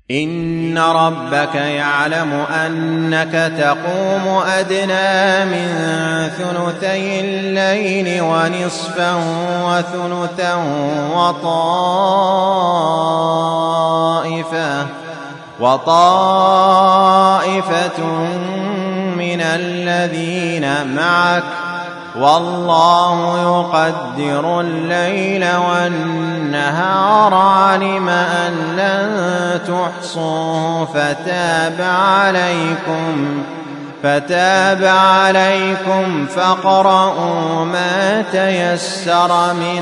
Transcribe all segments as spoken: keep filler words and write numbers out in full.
إن ربك يعلم أنك تقوم أدنى من ثلثي الليل ونصفا وثلثا وطائفة وطائفة من الذين معك والله يقدر الليل والنهار علم أن لن تحصوا فتاب عليكم فتاب عليكم فاقرؤوا ما تيسر من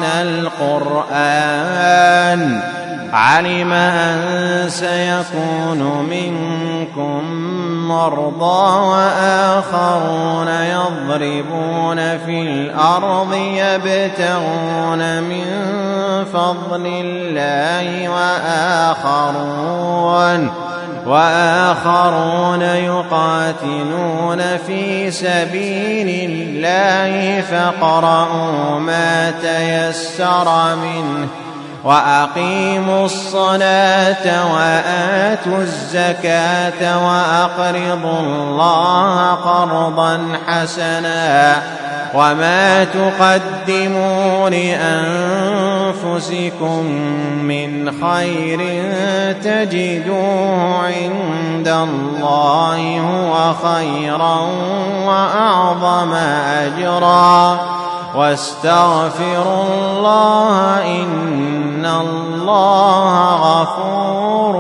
القرآن علم أن سيكون منكم مرضى وآخرون يضربون في الأرض يبتغون من فضل الله وآخرون وآخرون يقاتلون في سبيل الله فاقرؤوا ما تيسر منه وأقيموا الصلاة وآتوا الزكاة وأقرضوا الله قرضا حسنا وما تقدموا لأنفسكم من خير تجدوه عند الله هو خيرا وأعظم أجرا واستغفروا الله إن الله غفور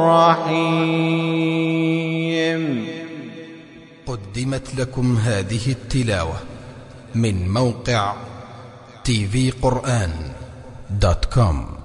رحيم. قدمت لكم هذه التلاوة من موقع تي في قرآن دوت كوم.